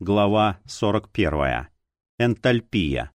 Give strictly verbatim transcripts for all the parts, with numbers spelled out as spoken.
Глава сорок первая. Энтальпия.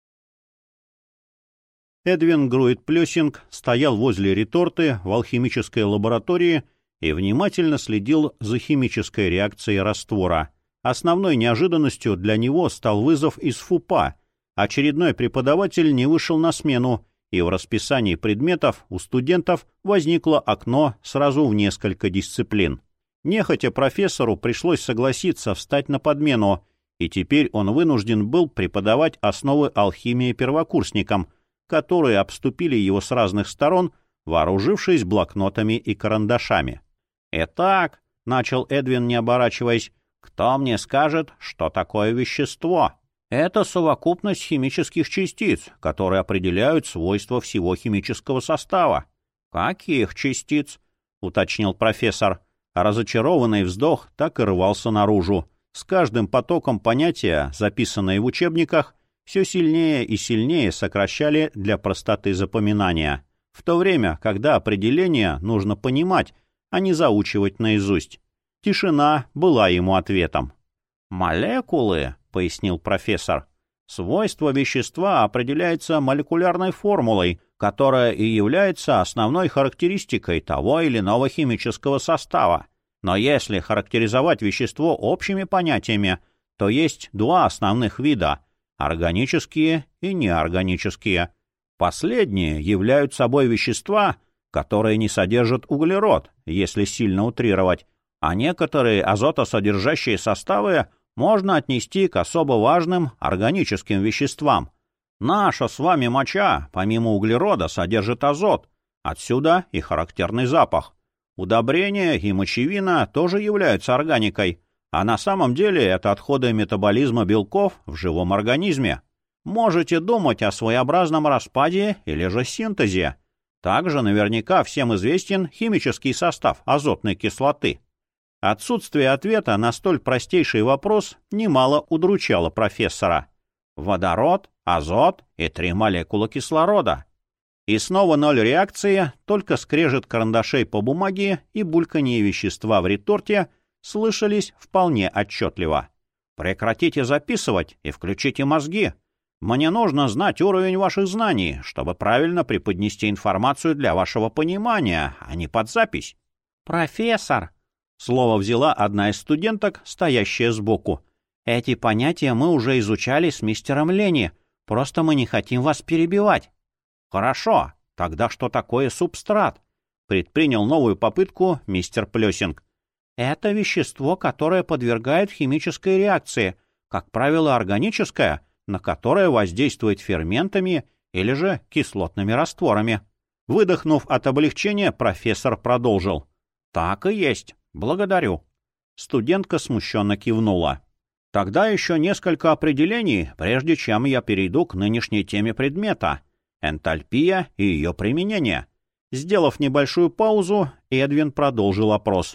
Эдвин Груит-Плёсинг стоял возле реторты в алхимической лаборатории и внимательно следил за химической реакцией раствора. Основной неожиданностью для него стал вызов из ФУПа. Очередной преподаватель не вышел на смену, и в расписании предметов у студентов возникло окно сразу в несколько дисциплин. Нехотя профессору пришлось согласиться встать на подмену, и теперь он вынужден был преподавать основы алхимии первокурсникам, которые обступили его с разных сторон, вооружившись блокнотами и карандашами. «Итак», — начал Эдвин, не оборачиваясь, — «кто мне скажет, что такое вещество?» «Это совокупность химических частиц, которые определяют свойства всего химического состава». «Каких частиц?» — уточнил профессор. Разочарованный вздох так и рвался наружу. С каждым потоком понятия, записанные в учебниках, все сильнее и сильнее сокращали для простоты запоминания, в то время, когда определение нужно понимать, а не заучивать наизусть. Тишина была ему ответом. «Молекулы», — пояснил профессор, — «свойство вещества определяется молекулярной формулой, которая и является основной характеристикой того или иного химического состава. Но если характеризовать вещество общими понятиями, то есть два основных вида — органические и неорганические. Последние являются собой вещества, которые не содержат углерод, если сильно утрировать, а некоторые азотосодержащие составы можно отнести к особо важным органическим веществам. Наша с вами моча, помимо углерода, содержит азот, отсюда и характерный запах. Удобрения и мочевина тоже являются органикой, а на самом деле это отходы метаболизма белков в живом организме. Можете думать о своеобразном распаде или же синтезе. Также наверняка всем известен химический состав азотной кислоты. Отсутствие ответа на столь простейший вопрос немало удручало профессора. Водород, азот и три молекулы кислорода. И снова ноль реакции, только скрежет карандашей по бумаге и бульканье вещества в реторте слышались вполне отчетливо. «Прекратите записывать и включите мозги. Мне нужно знать уровень ваших знаний, чтобы правильно преподнести информацию для вашего понимания, а не под запись». «Профессор!» — слово взяла одна из студенток, стоящая сбоку. «Эти понятия мы уже изучали с мистером Ленни, просто мы не хотим вас перебивать». «Хорошо, тогда что такое субстрат?» — предпринял новую попытку мистер Плёсинг. «Это вещество, которое подвергает химической реакции, как правило, органическое, на которое воздействует ферментами или же кислотными растворами». Выдохнув от облегчения, профессор продолжил. «Так и есть. Благодарю». Студентка смущенно кивнула. «Тогда еще несколько определений, прежде чем я перейду к нынешней теме предмета. Энтальпия и ее применение». Сделав небольшую паузу, Эдвин продолжил опрос.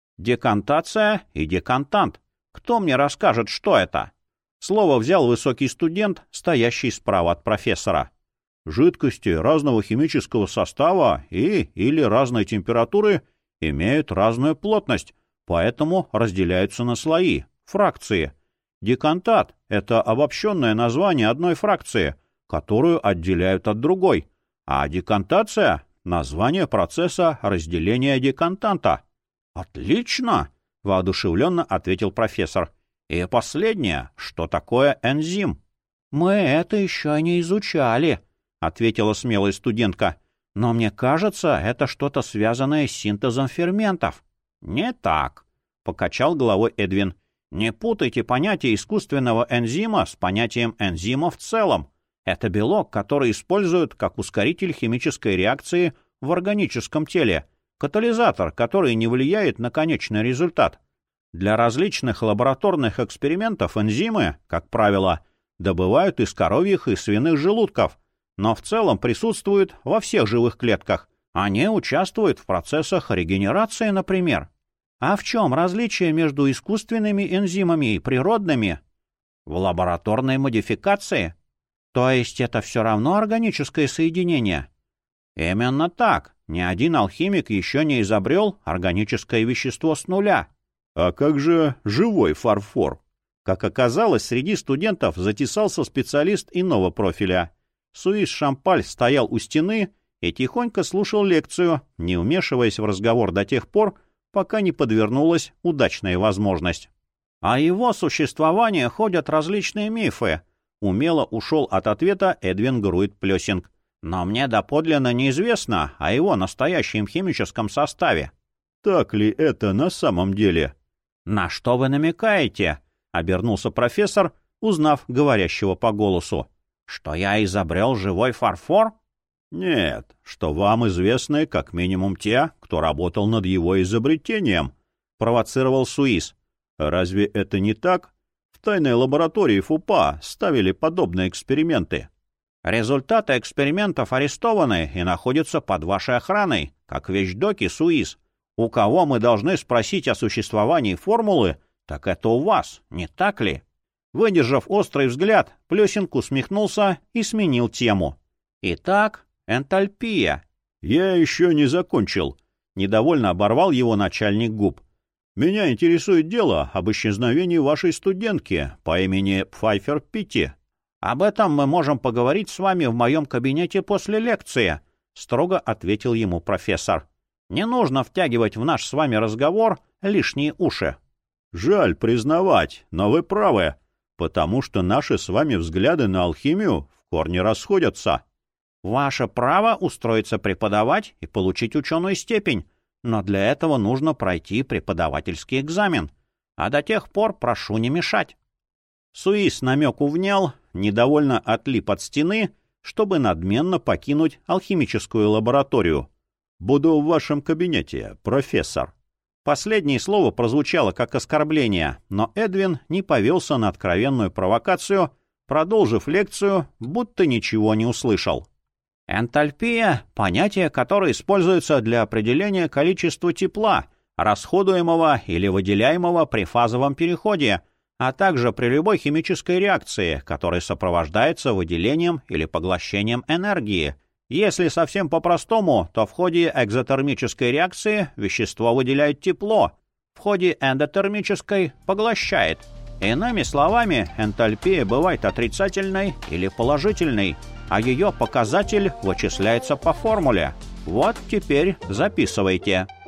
«Декантация и декантант. Кто мне расскажет, что это?» Слово взял высокий студент, стоящий справа от профессора. «Жидкости разного химического состава и или разной температуры имеют разную плотность, поэтому разделяются на слои, фракции. Декантат — это обобщенное название одной фракции, которую отделяют от другой, а декантация — название процесса разделения декантанта». «Отлично!» — воодушевленно ответил профессор. «И последнее, что такое энзим?» «Мы это еще не изучали», — ответила смелая студентка. «Но мне кажется, это что-то связанное с синтезом ферментов». «Не так», — покачал головой Эдвин. «Не путайте понятие искусственного энзима с понятием энзима в целом. Это белок, который используют как ускоритель химической реакции в органическом теле, катализатор, который не влияет на конечный результат. Для различных лабораторных экспериментов энзимы, как правило, добывают из коровьих и свиных желудков, но в целом присутствуют во всех живых клетках. Они участвуют в процессах регенерации, например. А в чем различие между искусственными энзимами и природными? В лабораторной модификации. То есть это все равно органическое соединение? Именно так. Ни один алхимик еще не изобрел органическое вещество с нуля. А как же живой фарфор? Как оказалось, среди студентов затесался специалист иного профиля. Суис Шампаль стоял у стены и тихонько слушал лекцию, не вмешиваясь в разговор до тех пор, пока не подвернулась удачная возможность. О его существовании ходят различные мифы. Умело ушел от ответа Эдвин Груит-Плёсинг. Но мне доподлинно неизвестно о его настоящем химическом составе. Так ли это на самом деле? На что вы намекаете? Обернулся профессор, узнав говорящего по голосу. Что я изобрел живой фарфор? Нет, что вам известны как минимум те, кто работал над его изобретением, провоцировал Суис. Разве это не так? В тайной лаборатории ФУПА ставили подобные эксперименты. Результаты экспериментов арестованы и находятся под вашей охраной, как вещдоки, Суис. У кого мы должны спросить о существовании формулы, так это у вас, не так ли? Выдержав острый взгляд, Плёсинг усмехнулся и сменил тему. Итак, энтальпия. Я еще не закончил. Недовольно оборвал его начальник губ. Меня интересует дело об исчезновении вашей студентки по имени Пфайфер Питти. Об этом мы можем поговорить с вами в моем кабинете после лекции, строго ответил ему профессор. Не нужно втягивать в наш с вами разговор лишние уши. Жаль признавать, но вы правы, потому что наши с вами взгляды на алхимию в корне расходятся. Ваше право устроиться преподавать и получить ученую степень, но для этого нужно пройти преподавательский экзамен. А до тех пор прошу не мешать. Суис намеку внял, недовольно отлип от стены, чтобы надменно покинуть алхимическую лабораторию. «Буду в вашем кабинете, профессор». Последнее слово прозвучало как оскорбление, но Эдвин не повелся на откровенную провокацию, продолжив лекцию, будто ничего не услышал. Энтальпия — понятие, которое используется для определения количества тепла, расходуемого или выделяемого при фазовом переходе, а также при любой химической реакции, которая сопровождается выделением или поглощением энергии. Если совсем по-простому, то в ходе экзотермической реакции вещество выделяет тепло, в ходе эндотермической — поглощает. Иными словами, энтальпия бывает отрицательной или положительной, а ее показатель вычисляется по формуле. Вот теперь записывайте.